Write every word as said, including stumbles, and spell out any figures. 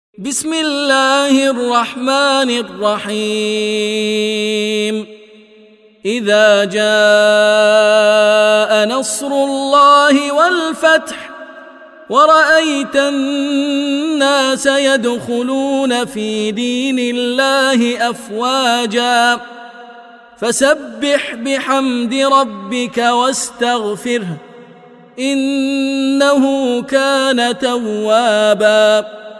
بسم الله الرحمن الرحيم إذا جاء نصر الله والفتح ورأيت الناس يدخلون في دين الله أفواجا فسبح بحمد ربك واستغفره إنه كان توابا